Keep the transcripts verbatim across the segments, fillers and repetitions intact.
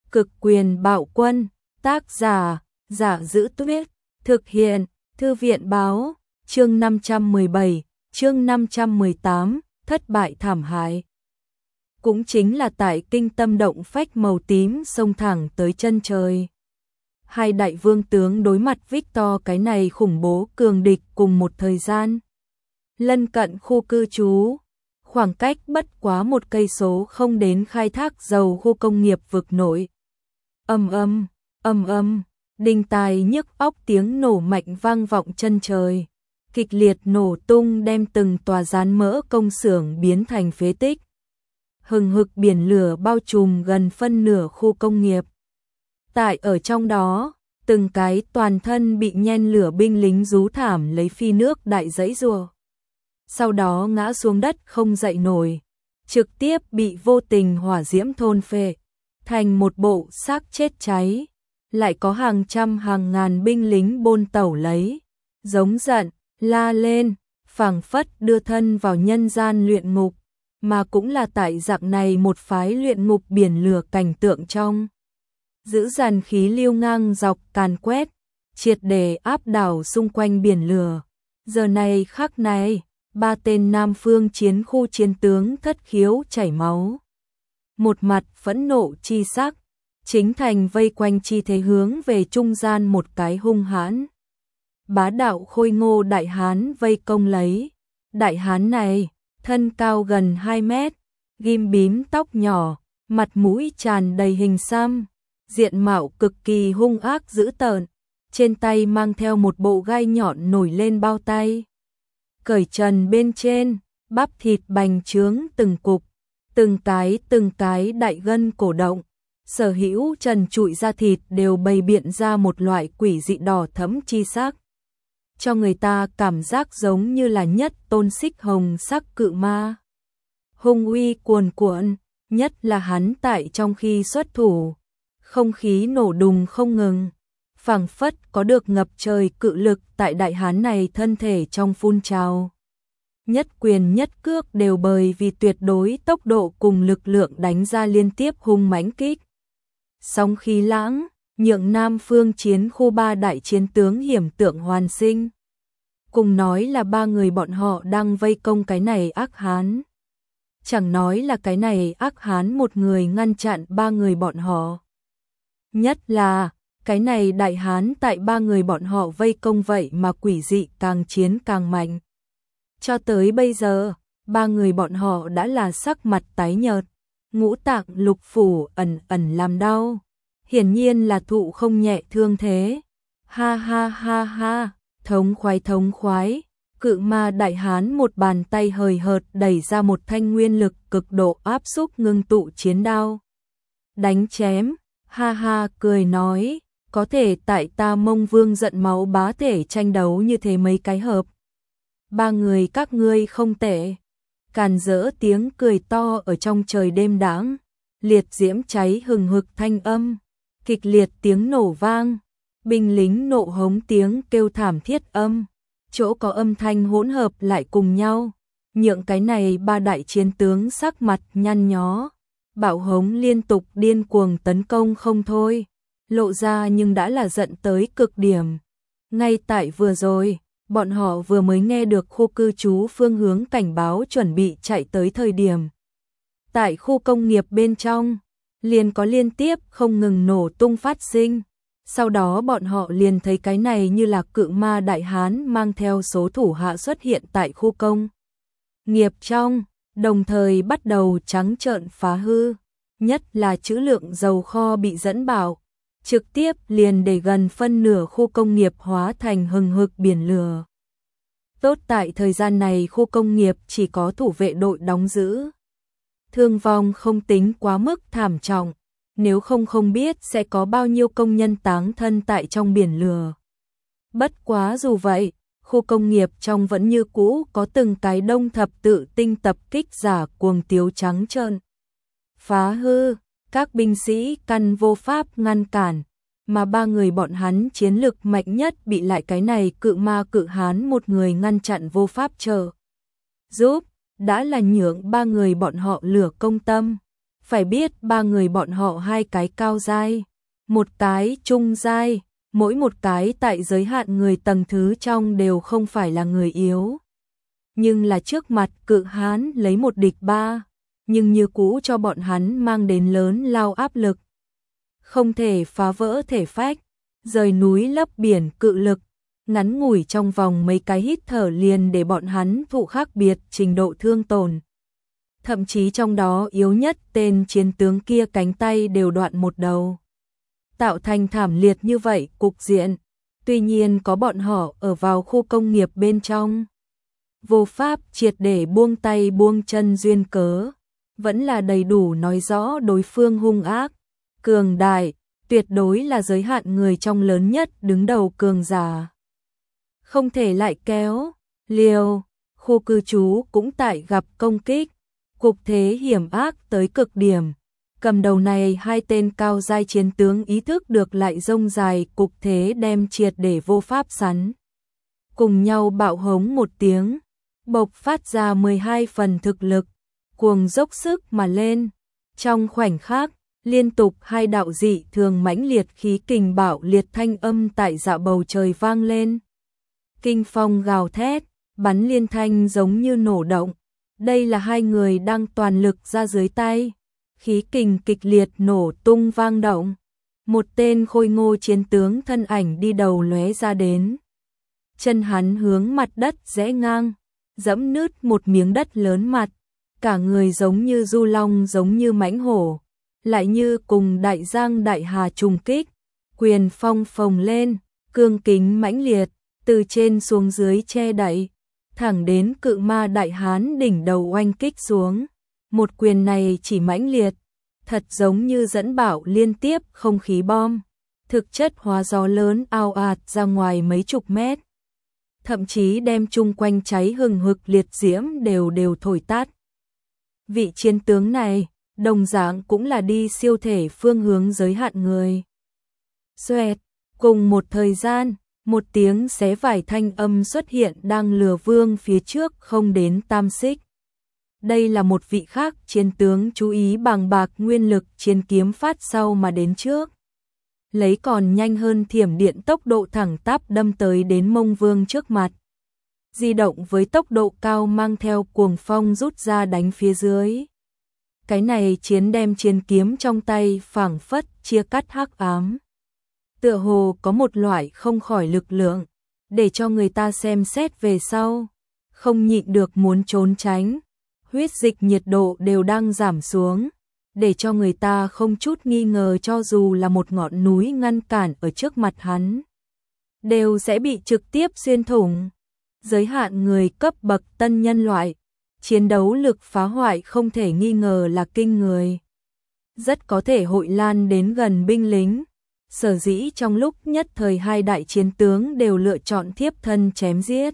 Cực quyền bạo quân, tác giả, Giả Giữ Tuyết, thực hiện, Thư viện báo, chương năm trăm mười bảy, chương năm trăm mười tám, thất bại thảm hại. Cũng chính là tại kinh tâm động phách màu tím xông thẳng tới chân trời. Hai đại vương tướng đối mặt Victor cái này khủng bố cường địch cùng một thời gian. Lân cận khu cư trú, khoảng cách bất quá một cây số không đến khai thác dầu khu công nghiệp vực nội. Âm âm, âm âm, đinh tai nhức óc tiếng nổ mạnh vang vọng chân trời. Kịch liệt nổ tung đem từng tòa rán mỡ công xưởng biến thành phế tích. Hừng hực biển lửa bao trùm gần phân nửa khu công nghiệp. Tại ở trong đó, từng cái toàn thân bị nhen lửa binh lính rú thảm lấy phi nước đại giãy giụa. Sau đó ngã xuống đất không dậy nổi, trực tiếp bị vô tình hỏa diễm thôn phệ, thành một bộ xác chết cháy. Lại có hàng trăm hàng ngàn binh lính bôn tẩu lấy, giống giận, la lên, phảng phất đưa thân vào nhân gian luyện ngục, mà cũng là tại dạng này một phái luyện ngục biển lửa cảnh tượng trong. Giữ dàn khí lưu ngang dọc càn quét, triệt để áp đảo xung quanh biển lửa. Giờ này khắc này, ba tên Nam Phương chiến khu chiến tướng thất khiếu chảy máu. Một mặt phẫn nộ chi sắc, chính thành vây quanh chi thế hướng về trung gian một cái hung hãn. Bá đạo khôi ngô đại hán vây công lấy. Đại hán này, thân cao gần hai mét, ghim bím tóc nhỏ, mặt mũi tràn đầy hình xăm, diện mạo cực kỳ hung ác dữ tợn, trên tay mang theo một bộ gai nhọn nổi lên bao tay. Cởi trần bên trên, bắp thịt bành trướng từng cục, từng cái từng cái đại gân cổ động. Sở hữu trần trụi da thịt đều bày biện ra một loại quỷ dị đỏ thẫm chi sắc, cho người ta cảm giác giống như là nhất tôn xích hồng sắc cự ma. Hung uy cuồn cuộn, nhất là hắn tại trong khi xuất thủ, không khí nổ đùng không ngừng, phảng phất có được ngập trời cự lực tại đại hán này thân thể trong phun trào. Nhất quyền nhất cước đều bởi vì tuyệt đối tốc độ cùng lực lượng đánh ra liên tiếp hung mãnh kích. Sóng khí lãng, nhượng Nam Phương chiến khu ba đại chiến tướng hiểm tượng hoàn sinh. Cùng nói là ba người bọn họ đang vây công cái này ác hán. Chẳng nói là cái này ác hán một người ngăn chặn ba người bọn họ. Nhất là, cái này đại hán tại ba người bọn họ vây công vậy mà quỷ dị càng chiến càng mạnh. Cho tới bây giờ, ba người bọn họ đã là sắc mặt tái nhợt, ngũ tạng lục phủ ẩn ẩn làm đau, hiển nhiên là thụ không nhẹ thương thế. Ha ha ha ha, thống khoái thống khoái, cự ma đại hán một bàn tay hời hợt đẩy ra một thanh nguyên lực cực độ áp xúc ngưng tụ chiến đao. Đánh chém, ha ha cười nói, có thể tại ta Mông Vương giận máu bá thể tranh đấu như thế mấy cái hợp. Ba người các ngươi không tệ. Càn rỡ tiếng cười to ở trong trời đêm đãng, liệt diễm cháy hừng hực thanh âm, kịch liệt tiếng nổ vang, binh lính nộ hống tiếng kêu thảm thiết âm, chỗ có âm thanh hỗn hợp lại cùng nhau, nhượng cái này ba đại chiến tướng sắc mặt nhăn nhó, bạo hống liên tục điên cuồng tấn công không thôi, lộ ra nhưng đã là giận tới cực điểm. Ngay tại vừa rồi, bọn họ vừa mới nghe được khu cư trú phương hướng cảnh báo chuẩn bị chạy tới thời điểm. Tại khu công nghiệp bên trong, liền có liên tiếp không ngừng nổ tung phát sinh. Sau đó bọn họ liền thấy cái này như là cự ma đại hán mang theo số thủ hạ xuất hiện tại khu công nghiệp trong, đồng thời bắt đầu trắng trợn phá hư. Nhất là trữ lượng dầu kho bị dẫn bảo, trực tiếp liền để gần phân nửa khu công nghiệp hóa thành hừng hực biển lửa. Tốt tại thời gian này khu công nghiệp chỉ có thủ vệ đội đóng giữ. Thương vong không tính quá mức thảm trọng, nếu không không biết sẽ có bao nhiêu công nhân táng thân tại trong biển lửa. Bất quá dù vậy, khu công nghiệp trong vẫn như cũ có từng cái đông thập tự tinh tập kích giả cuồng tiếu trắng trợn. Phá hư, các binh sĩ căn vô pháp ngăn cản, mà ba người bọn hắn chiến lực mạnh nhất bị lại cái này cự ma cự hán một người ngăn chặn vô pháp trợ giúp, đã là nhượng ba người bọn họ lửa công tâm. Phải biết ba người bọn họ hai cái cao giai, một cái trung giai, mỗi một cái tại giới hạn người tầng thứ trong đều không phải là người yếu. Nhưng là trước mặt cự hán lấy một địch ba, nhưng như cũ cho bọn hắn mang đến lớn lao áp lực. Không thể phá vỡ thể phách, rời núi lấp biển cự lực, ngắn ngủi trong vòng mấy cái hít thở liền để bọn hắn thụ khác biệt trình độ thương tổn. Thậm chí trong đó yếu nhất tên chiến tướng kia cánh tay đều đoạn một đầu. Tạo thành thảm liệt như vậy cục diện, tuy nhiên có bọn họ ở vào khu công nghiệp bên trong. Vô pháp triệt để buông tay buông chân duyên cớ, vẫn là đầy đủ nói rõ đối phương hung ác, cường đại, tuyệt đối là giới hạn người trong lớn nhất đứng đầu cường giả. Không thể lại kéo, liều, khu cư trú cũng tại gặp công kích, cục thế hiểm ác tới cực điểm. Cầm đầu này hai tên cao giai chiến tướng ý thức được lại rông dài cục thế đem triệt để vô pháp sắn. Cùng nhau bạo hống một tiếng, bộc phát ra mười hai phần thực lực, cuồng dốc sức mà lên. Trong khoảnh khắc, liên tục hai đạo dị thường mãnh liệt khí kình bạo liệt thanh âm tại dạ bầu trời vang lên. Kinh phong gào thét, bắn liên thanh giống như nổ động. Đây là hai người đang toàn lực ra dưới tay. Khí kình kịch liệt nổ tung vang động. Một tên khôi ngô chiến tướng thân ảnh đi đầu lóe ra đến. Chân hắn hướng mặt đất rẽ ngang, dẫm nứt một miếng đất lớn mặt. Cả người giống như du long giống như mãnh hổ, lại như cùng đại giang đại hà trùng kích. Quyền phong phồng lên, cương kính mãnh liệt, từ trên xuống dưới che đậy, thẳng đến cự ma đại hán đỉnh đầu oanh kích xuống. Một quyền này chỉ mãnh liệt, thật giống như dẫn bạo liên tiếp không khí bom, thực chất hóa gió lớn ao ạt ra ngoài mấy chục mét. Thậm chí đem chung quanh cháy hừng hực liệt diễm đều đều thổi tắt. Vị chiến tướng này, đồng dạng cũng là đi siêu thể phương hướng giới hạn người. Xoẹt, cùng một thời gian, một tiếng xé vải thanh âm xuất hiện đang lừa vương phía trước không đến tam xích. Đây là một vị khác chiến tướng chú ý bằng bạc nguyên lực chiến kiếm phát sau mà đến trước. Lấy còn nhanh hơn thiểm điện tốc độ thẳng tắp đâm tới đến Mông Vương trước mặt. Di động với tốc độ cao mang theo cuồng phong rút ra đánh phía dưới. Cái này chiến đem chiến kiếm trong tay phảng phất chia cắt hắc ám. Tựa hồ có một loại không khỏi lực lượng, để cho người ta xem xét về sau, không nhịn được muốn trốn tránh. Huyết dịch nhiệt độ đều đang giảm xuống, để cho người ta không chút nghi ngờ cho dù là một ngọn núi ngăn cản ở trước mặt hắn, đều sẽ bị trực tiếp xuyên thủng. Giới hạn người cấp bậc tân nhân loại, chiến đấu lực phá hoại không thể nghi ngờ là kinh người. Rất có thể hội lan đến gần binh lính. Sở dĩ trong lúc nhất thời hai đại chiến tướng đều lựa chọn thiếp thân chém giết.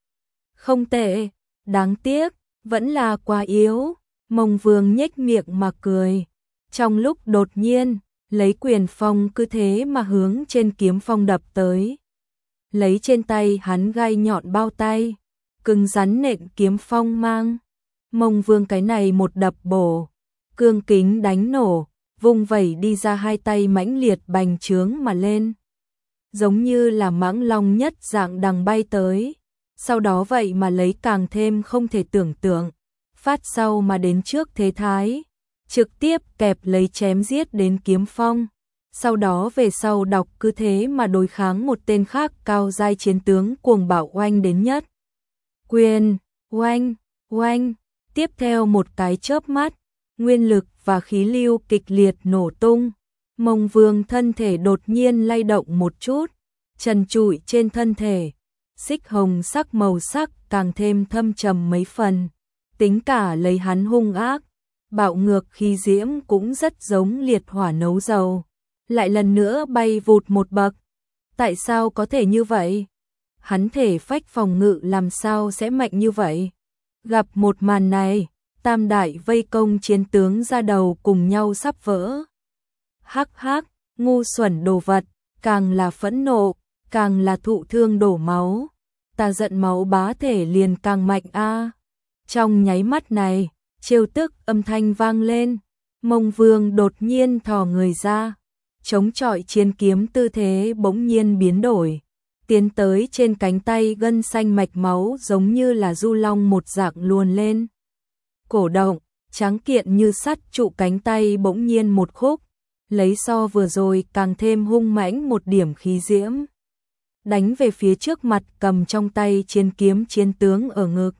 Không tệ, đáng tiếc, vẫn là quá yếu. Mông Vương nhếch miệng mà cười. Trong lúc đột nhiên, lấy quyền phong cứ thế mà hướng trên kiếm phong đập tới. Lấy trên tay hắn gai nhọn bao tay, cứng rắn nện kiếm phong mang. Mông Vương cái này một đập bổ, cương kính đánh nổ, vung vẩy đi ra hai tay mãnh liệt bành trướng mà lên. Giống như là mãng long nhất dạng đằng bay tới. Sau đó vậy mà lấy càng thêm không thể tưởng tượng, phát sau mà đến trước thế thái, trực tiếp kẹp lấy chém giết đến kiếm phong. Sau đó về sau đọc cứ thế mà đối kháng một tên khác cao giai chiến tướng cuồng bạo oanh đến nhất. Quyền, oanh, oanh, tiếp theo một cái chớp mắt, nguyên lực và khí lưu kịch liệt nổ tung. Mông Vương thân thể đột nhiên lay động một chút, trần trụi trên thân thể, xích hồng sắc màu sắc càng thêm thâm trầm mấy phần. Tính cả lấy hắn hung ác, bạo ngược khí diễm cũng rất giống liệt hỏa nấu dầu. Lại lần nữa bay vụt một bậc. Tại sao có thể như vậy? Hắn thể phách phòng ngự làm sao sẽ mạnh như vậy? Gặp một màn này, tam đại vây công chiến tướng ra đầu cùng nhau sắp vỡ. Hắc hắc, ngu xuẩn đồ vật, càng là phẫn nộ, càng là thụ thương đổ máu. Ta giận máu bá thể liền càng mạnh a. Trong nháy mắt này, trêu tức âm thanh vang lên, Mông Vương đột nhiên thò người ra, chống chọi chiến kiếm tư thế bỗng nhiên biến đổi, tiến tới trên cánh tay gân xanh mạch máu giống như là du long một dạng luồn lên. Cổ động, trắng kiện như sắt trụ cánh tay bỗng nhiên một khúc, lấy so vừa rồi càng thêm hung mãnh một điểm khí diễm. Đánh về phía trước mặt cầm trong tay chiến kiếm chiến tướng ở ngực.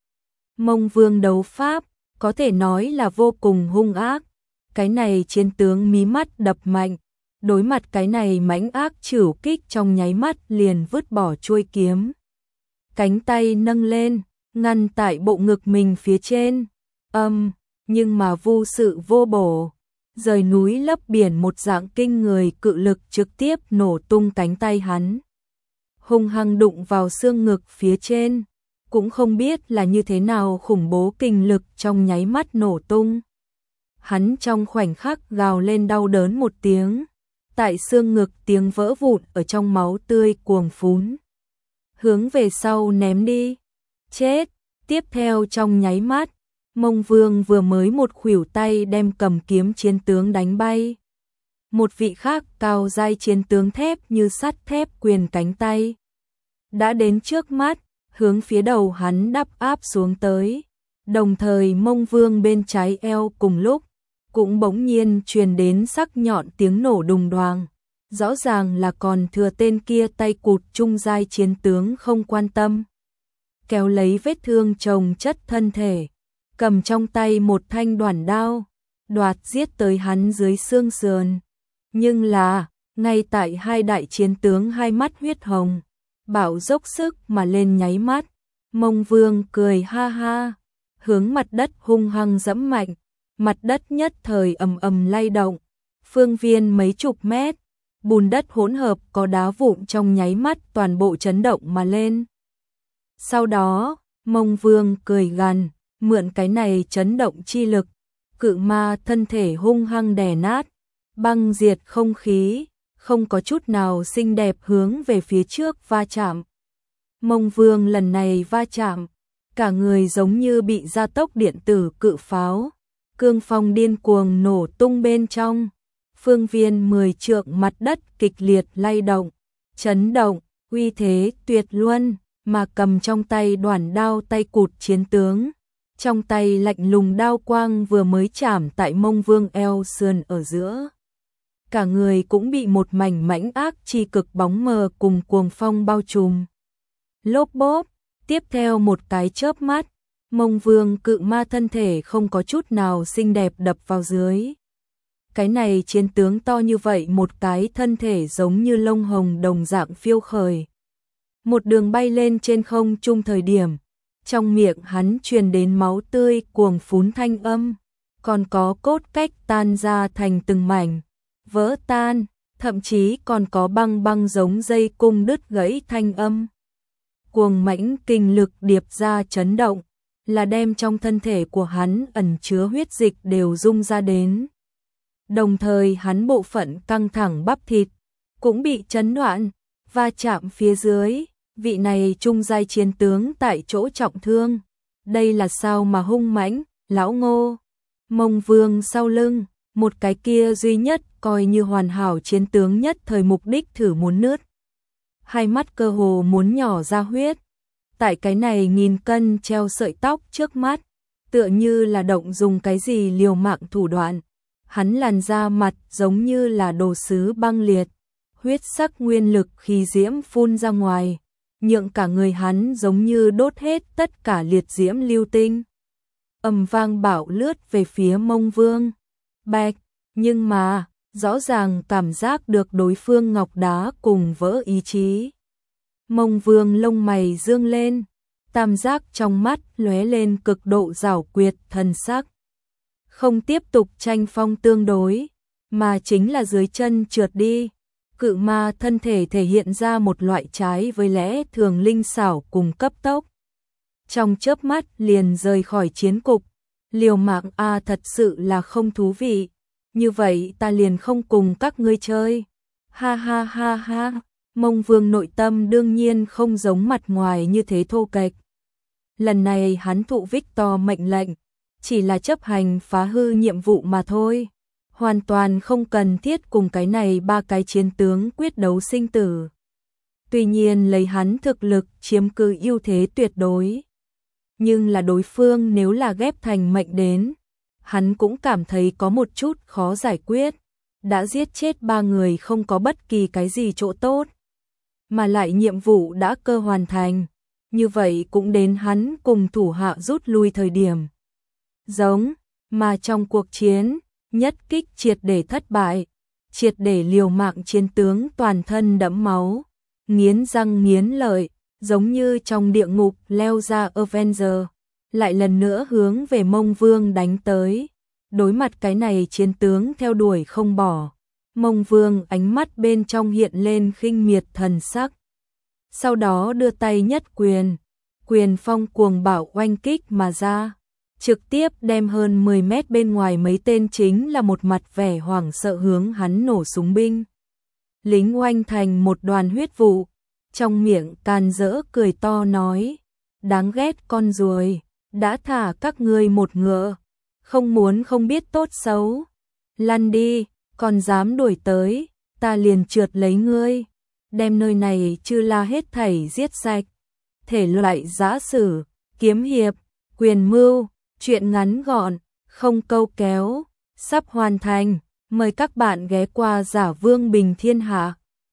Mông Vương đấu pháp, có thể nói là vô cùng hung ác. Cái này chiến tướng mí mắt đập mạnh, đối mặt cái này mãnh ác trửu kích trong nháy mắt liền vứt bỏ chuôi kiếm. Cánh tay nâng lên, ngăn tại bộ ngực mình phía trên. Âm, nhưng mà vô sự vô bổ. Rời núi lấp biển một dạng kinh người cự lực trực tiếp nổ tung cánh tay hắn. Hung hăng đụng vào xương ngực phía trên. Cũng không biết là như thế nào khủng bố kinh lực trong nháy mắt nổ tung. Hắn trong khoảnh khắc gào lên đau đớn một tiếng. Tại xương ngực tiếng vỡ vụn ở trong máu tươi cuồng phún. Hướng về sau ném đi. Chết. Tiếp theo trong nháy mắt, Mông Vương vừa mới một khuỷu tay đem cầm kiếm chiến tướng đánh bay. Một vị khác cao giai chiến tướng thép như sắt thép quyền cánh tay. Đã đến trước mắt, hướng phía đầu hắn đắp áp xuống tới. Đồng thời Mông Vương bên trái eo cùng lúc, cũng bỗng nhiên truyền đến sắc nhọn tiếng nổ đùng đoàng. Rõ ràng là còn thừa tên kia tay cụt trung giai chiến tướng không quan tâm. Kéo lấy vết thương chồng chất thân thể, cầm trong tay một thanh đoản đao, đoạt giết tới hắn dưới xương sườn. Nhưng là, ngay tại hai đại chiến tướng hai mắt huyết hồng, bảo dốc sức mà lên nháy mắt, Mông Vương cười ha ha, hướng mặt đất hung hăng dẫm mạnh, mặt đất nhất thời ầm ầm lay động, phương viên mấy chục mét, bùn đất hỗn hợp có đá vụn trong nháy mắt toàn bộ chấn động mà lên. Sau đó, Mông Vương cười gằn, mượn cái này chấn động chi lực, cự ma thân thể hung hăng đè nát, băng diệt không khí, không có chút nào xinh đẹp hướng về phía trước va chạm. Mông Vương lần này va chạm, cả người giống như bị gia tốc điện tử cự pháo, cương phong điên cuồng nổ tung bên trong, phương viên mười trượng mặt đất kịch liệt lay động, chấn động, uy thế tuyệt luân, mà cầm trong tay đoản đao tay cụt chiến tướng. Trong tay lạnh lùng đao quang vừa mới chạm tại Mông Vương eo sườn ở giữa. Cả người cũng bị một mảnh mãnh ác chi cực bóng mờ cùng cuồng phong bao trùm. Lốp bốp, tiếp theo một cái chớp mắt, Mông Vương cự ma thân thể không có chút nào xinh đẹp đập vào dưới. Cái này chiến tướng to như vậy một cái thân thể giống như lông hồng đồng dạng phiêu khởi. Một đường bay lên trên không trung thời điểm, trong miệng hắn truyền đến máu tươi cuồng phún thanh âm, còn có cốt cách tan ra thành từng mảnh, vỡ tan, thậm chí còn có băng băng giống dây cung đứt gãy thanh âm. Cuồng mãnh kinh lực điệp ra chấn động, là đem trong thân thể của hắn ẩn chứa huyết dịch đều rung ra đến. Đồng thời hắn bộ phận căng thẳng bắp thịt, cũng bị chấn đoạn, va chạm phía dưới. Vị này trung giai chiến tướng tại chỗ trọng thương, đây là sao mà hung mãnh, lão Ngô. Mông Vương sau lưng, một cái kia duy nhất coi như hoàn hảo chiến tướng nhất thời mục đích thử muốn nứt. Hai mắt cơ hồ muốn nhỏ ra huyết, tại cái này nghìn cân treo sợi tóc trước mắt, tựa như là động dùng cái gì liều mạng thủ đoạn. Hắn làn da mặt giống như là đồ sứ băng liệt, huyết sắc nguyên lực khí diễm phun ra ngoài. Nhượng cả người hắn giống như đốt hết tất cả liệt diễm lưu tinh. Ầm vang bạo lướt về phía Mông Vương. Bạch, nhưng mà, rõ ràng cảm giác được đối phương ngọc đá cùng vỡ ý chí. Mông Vương lông mày dương lên, tam giác trong mắt lóe lên cực độ giảo quyệt thần sắc. Không tiếp tục tranh phong tương đối, mà chính là dưới chân trượt đi. Cự ma thân thể thể hiện ra một loại trái với lẽ thường linh xảo cùng cấp tốc. Trong chớp mắt liền rời khỏi chiến cục, liều mạng a thật sự là không thú vị, như vậy ta liền không cùng các ngươi chơi. Ha ha ha ha, Mông Vương nội tâm đương nhiên không giống mặt ngoài như thế thô kệch. Lần này hắn thụ Victor mệnh lệnh, chỉ là chấp hành phá hư nhiệm vụ mà thôi. Hoàn toàn không cần thiết cùng cái này ba cái chiến tướng quyết đấu sinh tử. Tuy nhiên lấy hắn thực lực chiếm cứ ưu thế tuyệt đối. Nhưng là đối phương nếu là ghép thành mệnh đến, hắn cũng cảm thấy có một chút khó giải quyết. Đã giết chết ba người không có bất kỳ cái gì chỗ tốt. Mà lại nhiệm vụ đã cơ hoàn thành. Như vậy cũng đến hắn cùng thủ hạ rút lui thời điểm. Giống, mà trong cuộc chiến, nhất kích triệt để thất bại. Triệt để liều mạng chiến tướng toàn thân đẫm máu. Nghiến răng nghiến lợi, giống như trong địa ngục leo ra Avenger. Lại lần nữa hướng về Mông Vương đánh tới. Đối mặt cái này chiến tướng theo đuổi không bỏ. Mông Vương ánh mắt bên trong hiện lên khinh miệt thần sắc. Sau đó đưa tay nhất quyền. Quyền phong cuồng bạo oanh kích mà ra. Trực tiếp đem hơn mười mét bên ngoài mấy tên chính là một mặt vẻ hoảng sợ hướng hắn nổ súng binh. Lính oanh thành một đoàn huyết vụ. Trong miệng càn rỡ cười to nói. Đáng ghét con ruồi. Đã thả các ngươi một ngựa. Không muốn không biết tốt xấu. Lăn đi, còn dám đuổi tới. Ta liền trượt lấy ngươi. Đem nơi này chư la hết thảy giết sạch. Thể loại giã sử, kiếm hiệp, quyền mưu, chuyện ngắn gọn, không câu kéo, sắp hoàn thành. Mời các bạn ghé qua Giả Vương Bình Thiên Hạ.